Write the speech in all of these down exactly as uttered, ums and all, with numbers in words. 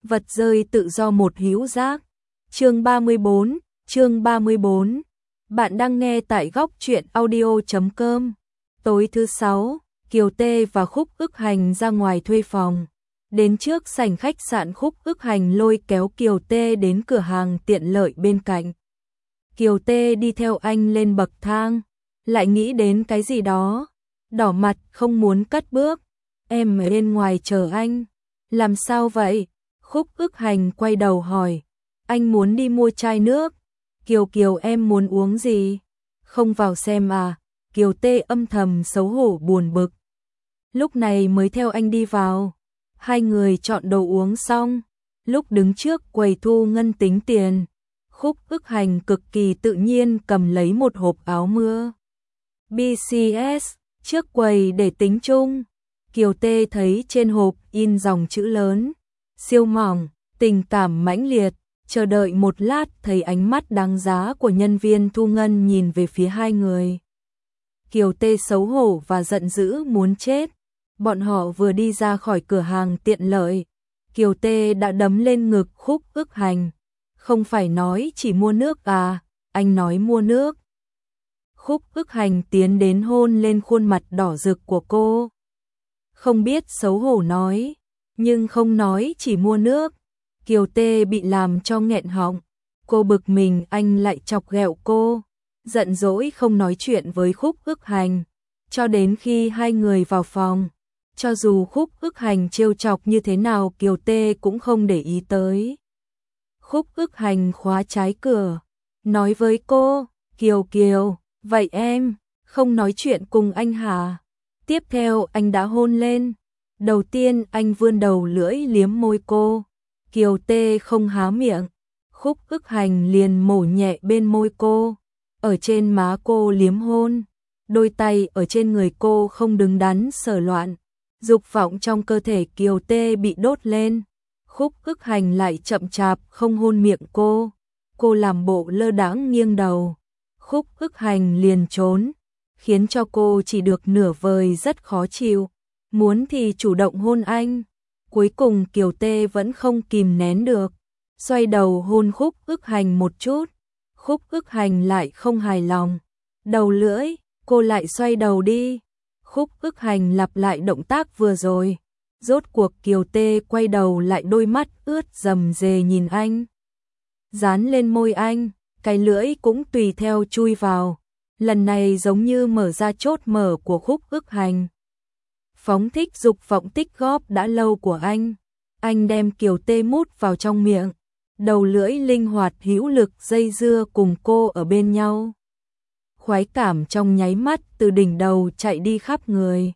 vật rơi tự do một hữu giác. Chương ba mươi bốn, chương ba mươi bốn. Bạn đang nghe tại góc truyện audio chấm com. Tối thứ sáu, Kiều Tê và Khúc Ức Hành ra ngoài thuê phòng. Đến trước sảnh khách sạn, Khúc Ức Hành lôi kéo Kiều Tê đến cửa hàng tiện lợi bên cạnh. Kiều Tê đi theo anh lên bậc thang, lại nghĩ đến cái gì đó, đỏ mặt không muốn cất bước. Em ở bên ngoài chờ anh. Làm sao vậy? Khúc Ức Hành quay đầu hỏi. Anh muốn đi mua chai nước. Kiều Kiều em muốn uống gì? Không vào xem à? Kiều Tê âm thầm xấu hổ buồn bực. Lúc này mới theo anh đi vào. Hai người chọn đồ uống xong, lúc đứng trước quầy thu ngân tính tiền, Khúc Ức Hành cực kỳ tự nhiên cầm lấy một hộp áo mưa bê xê ét trước quầy để tính chung. Kiều Tê thấy trên hộp in dòng chữ lớn, siêu mỏng, tình cảm mãnh liệt. Chờ đợi một lát thấy ánh mắt đáng giá của nhân viên thu ngân nhìn về phía hai người. Kiều Tê xấu hổ và giận dữ muốn chết. Bọn họ vừa đi ra khỏi cửa hàng tiện lợi, Kiều Tê đã đấm lên ngực Khúc Ức Hành. Không phải nói chỉ mua nước à, anh nói mua nước. Khúc Ức Hành tiến đến hôn lên khuôn mặt đỏ rực của cô. Không biết xấu hổ nói, nhưng không nói chỉ mua nước. Kiều Tê bị làm cho nghẹn họng. Cô bực mình anh lại chọc ghẹo cô, giận dỗi không nói chuyện với Khúc Ức Hành. Cho đến khi hai người vào phòng, cho dù Khúc Ức Hành trêu chọc như thế nào Kiều Tê cũng không để ý tới. Khúc Ức Hành khóa trái cửa, nói với cô, Kiều Kiều, vậy em không nói chuyện cùng anh hả? Tiếp theo anh đã hôn lên. Đầu tiên anh vươn đầu lưỡi liếm môi cô. Kiều Tê không há miệng, Khúc Ức Hành liền mổ nhẹ bên môi cô, ở trên má cô liếm hôn, đôi tay ở trên người cô không đứng đắn sờ loạn. Dục vọng trong cơ thể Kiều Tê bị đốt lên. Khúc Ức Hành lại chậm chạp không hôn miệng cô. Cô làm bộ lơ đãng nghiêng đầu. Khúc Ức Hành liền trốn, khiến cho cô chỉ được nửa vời rất khó chịu. Muốn thì chủ động hôn anh. Cuối cùng Kiều Tê vẫn không kìm nén được, xoay đầu hôn Khúc Ức Hành một chút. Khúc Ức Hành lại không hài lòng, đầu lưỡi, cô lại xoay đầu đi. Khúc Ức Hành lặp lại động tác vừa rồi. Rốt cuộc Kiều Tê quay đầu lại, đôi mắt ướt rầm rề nhìn anh. Dán lên môi anh, cái lưỡi cũng tùy theo chui vào. Lần này giống như mở ra chốt mở của Khúc Ức Hành. Phóng thích dục vọng tích góp đã lâu của anh. Anh đem Kiều Tê mút vào trong miệng. Đầu lưỡi linh hoạt hữu lực dây dưa cùng cô ở bên nhau. Khoái cảm trong nháy mắt từ đỉnh đầu chạy đi khắp người.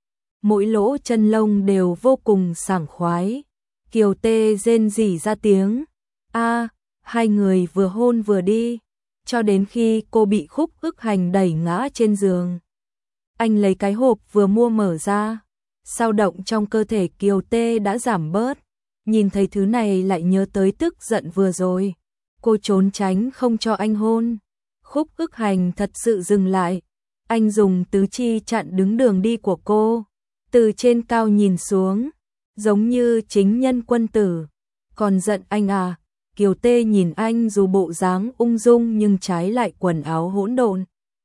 Mỗi lỗ chân lông đều vô cùng sảng khoái. Kiều Tê rên rỉ ra tiếng. A, hai người vừa hôn vừa đi, cho đến khi cô bị Khúc Ức Hành đẩy ngã trên giường. Anh lấy cái hộp vừa mua mở ra. Sao động trong cơ thể Kiều Tê đã giảm bớt. Nhìn thấy thứ này lại nhớ tới tức giận vừa rồi. Cô trốn tránh không cho anh hôn. Khúc Ức Hành thật sự dừng lại. Anh dùng tứ chi chặn đứng đường đi của cô. Từ trên cao nhìn xuống, giống như chính nhân quân tử. Còn giận anh à? Kiều Tê nhìn anh dù bộ dáng ung dung nhưng trái lại quần áo hỗn độn.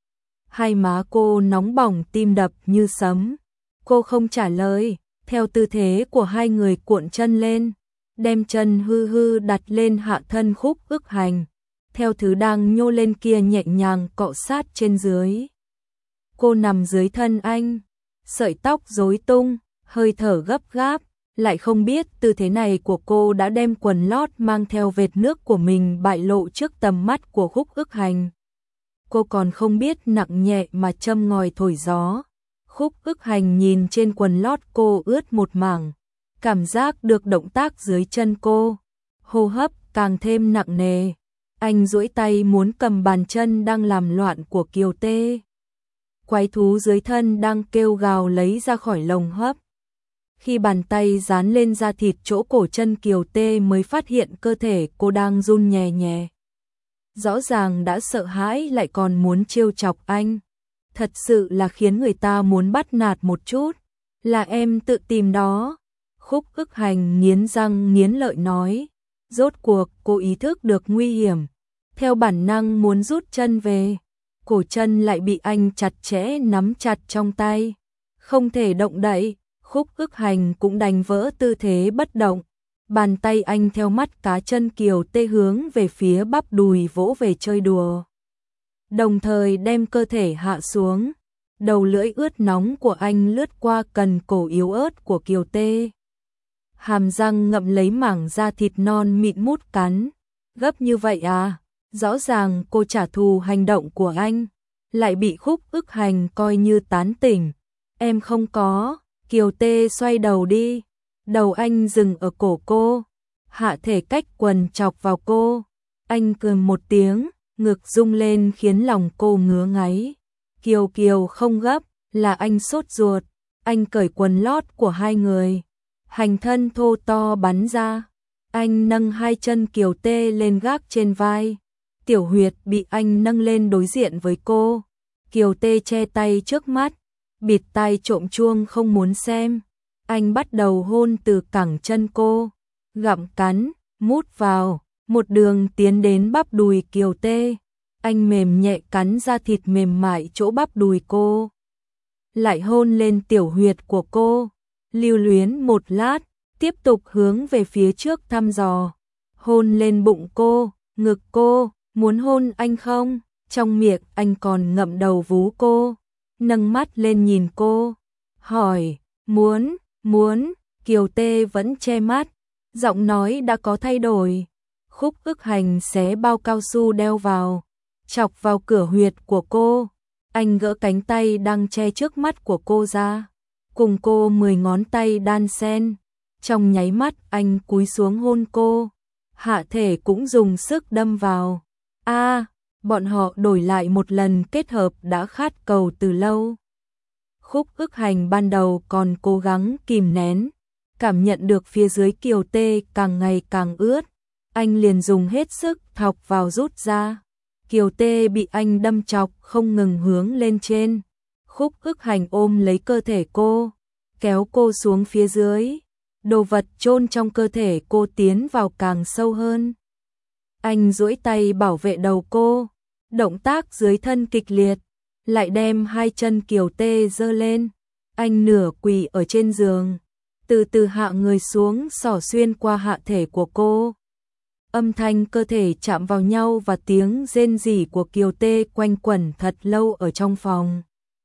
Hai má cô nóng bỏng, tim đập như sấm. Cô không trả lời, theo tư thế của hai người cuộn chân lên, đem chân hư hư đặt lên hạ thân Khúc Ức Hành, theo thứ đang nhô lên kia nhẹ nhàng cọ sát trên dưới. Cô nằm dưới thân anh, sợi tóc rối tung, hơi thở gấp gáp, lại không biết tư thế này của cô đã đem quần lót mang theo vệt nước của mình bại lộ trước tầm mắt của Khúc Ức Hành. Cô còn không biết nặng nhẹ mà châm ngòi thổi gió. Khúc Ức Hành nhìn trên quần lót cô ướt một mảng, cảm giác được động tác dưới chân cô, hô hấp càng thêm nặng nề. Anh duỗi tay muốn cầm bàn chân đang làm loạn của Kiều Tê. Quái thú dưới thân đang kêu gào lấy ra khỏi lồng hấp. Khi bàn tay dán lên da thịt chỗ cổ chân Kiều Tê mới phát hiện cơ thể cô đang run nhẹ nhẹ. Rõ ràng đã sợ hãi lại còn muốn trêu chọc anh. Thật sự là khiến người ta muốn bắt nạt một chút. Là em tự tìm đó. Khúc Ức Hành nghiến răng nghiến lợi nói, rốt cuộc cô ý thức được nguy hiểm, theo bản năng muốn rút chân về, cổ chân lại bị anh chặt chẽ nắm chặt trong tay, không thể động đậy. Khúc Ức Hành cũng đành vỡ tư thế bất động, bàn tay anh theo mắt cá chân Kiều Tê hướng về phía bắp đùi vỗ về chơi đùa, đồng thời đem cơ thể hạ xuống. Đầu lưỡi ướt nóng của anh lướt qua cần cổ yếu ớt của Kiều Tê, hàm răng ngậm lấy mảng da thịt non mịn mút cắn. Gấp như vậy à? Rõ ràng cô trả thù hành động của anh, lại bị Khúc Ức Hành coi như tán tỉnh. Em không có. Kiều Tê xoay đầu đi, đầu anh dừng ở cổ cô, hạ thể cách quần chọc vào cô. Anh cười một tiếng, ngực rung lên khiến lòng cô ngứa ngáy. Kiều Kiều không gấp, là anh sốt ruột. Anh cởi quần lót của hai người, hành thân thô to bắn ra. Anh nâng hai chân Kiều Tê lên gác trên vai, tiểu huyệt bị anh nâng lên đối diện với cô. Kiều Tê che tay trước mắt, bịt tai trộm chuông không muốn xem. Anh bắt đầu hôn từ cẳng chân cô, gặm cắn, mút vào, một đường tiến đến bắp đùi Kiều Tê. Anh mềm nhẹ cắn ra thịt mềm mại chỗ bắp đùi cô, lại hôn lên tiểu huyệt của cô, lưu luyến một lát, tiếp tục hướng về phía trước thăm dò, hôn lên bụng cô, ngực cô. Muốn hôn anh không? Trong miệng anh còn ngậm đầu vú cô, nâng mắt lên nhìn cô, hỏi, muốn, muốn. Kiều Tê vẫn che mắt, giọng nói đã có thay đổi. Khúc Ức Hành xé bao cao su đeo vào, chọc vào cửa huyệt của cô. Anh gỡ cánh tay đang che trước mắt của cô ra, cùng cô mười ngón tay đan xen. Trong nháy mắt anh cúi xuống hôn cô, hạ thể cũng dùng sức đâm vào. A, à, bọn họ đổi lại một lần kết hợp đã khát cầu từ lâu. Khúc Ức Hành ban đầu còn cố gắng kìm nén, cảm nhận được phía dưới Kiều Tê càng ngày càng ướt, anh liền dùng hết sức thọc vào rút ra. Kiều Tê bị anh đâm chọc không ngừng hướng lên trên. Khúc Ức Hành ôm lấy cơ thể cô, kéo cô xuống phía dưới. Đồ vật chôn trong cơ thể cô tiến vào càng sâu hơn. Anh duỗi tay bảo vệ đầu cô, động tác dưới thân kịch liệt, lại đem hai chân Kiều Tê giơ lên. Anh nửa quỳ ở trên giường, từ từ hạ người xuống xỏ xuyên qua hạ thể của cô. Âm thanh cơ thể chạm vào nhau và tiếng rên rỉ của Kiều Tê quanh quẩn thật lâu ở trong phòng.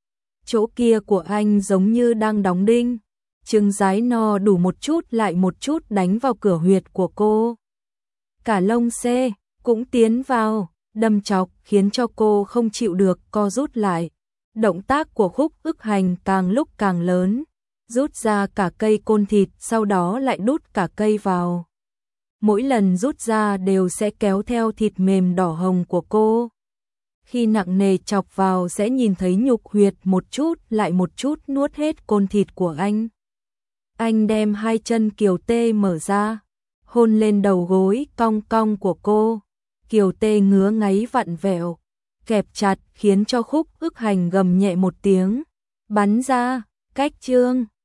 Chỗ kia của anh giống như đang đóng đinh, trứng rái no đủ một chút lại một chút đánh vào cửa huyệt của cô. Cả lông xê cũng tiến vào, đâm chọc khiến cho cô không chịu được co rút lại. Động tác của Khúc Ức Hành càng lúc càng lớn, rút ra cả cây côn thịt, sau đó lại đút cả cây vào. Mỗi lần rút ra đều sẽ kéo theo thịt mềm đỏ hồng của cô. Khi nặng nề chọc vào sẽ nhìn thấy nhục huyệt một chút lại một chút nuốt hết côn thịt của anh. Anh đem hai chân Kiều Tê mở ra, hôn lên đầu gối cong cong của cô. Kiều Tê ngứa ngáy vặn vẹo, kẹp chặt khiến cho Khúc Ức Hành gầm nhẹ một tiếng, bắn ra. Cách chương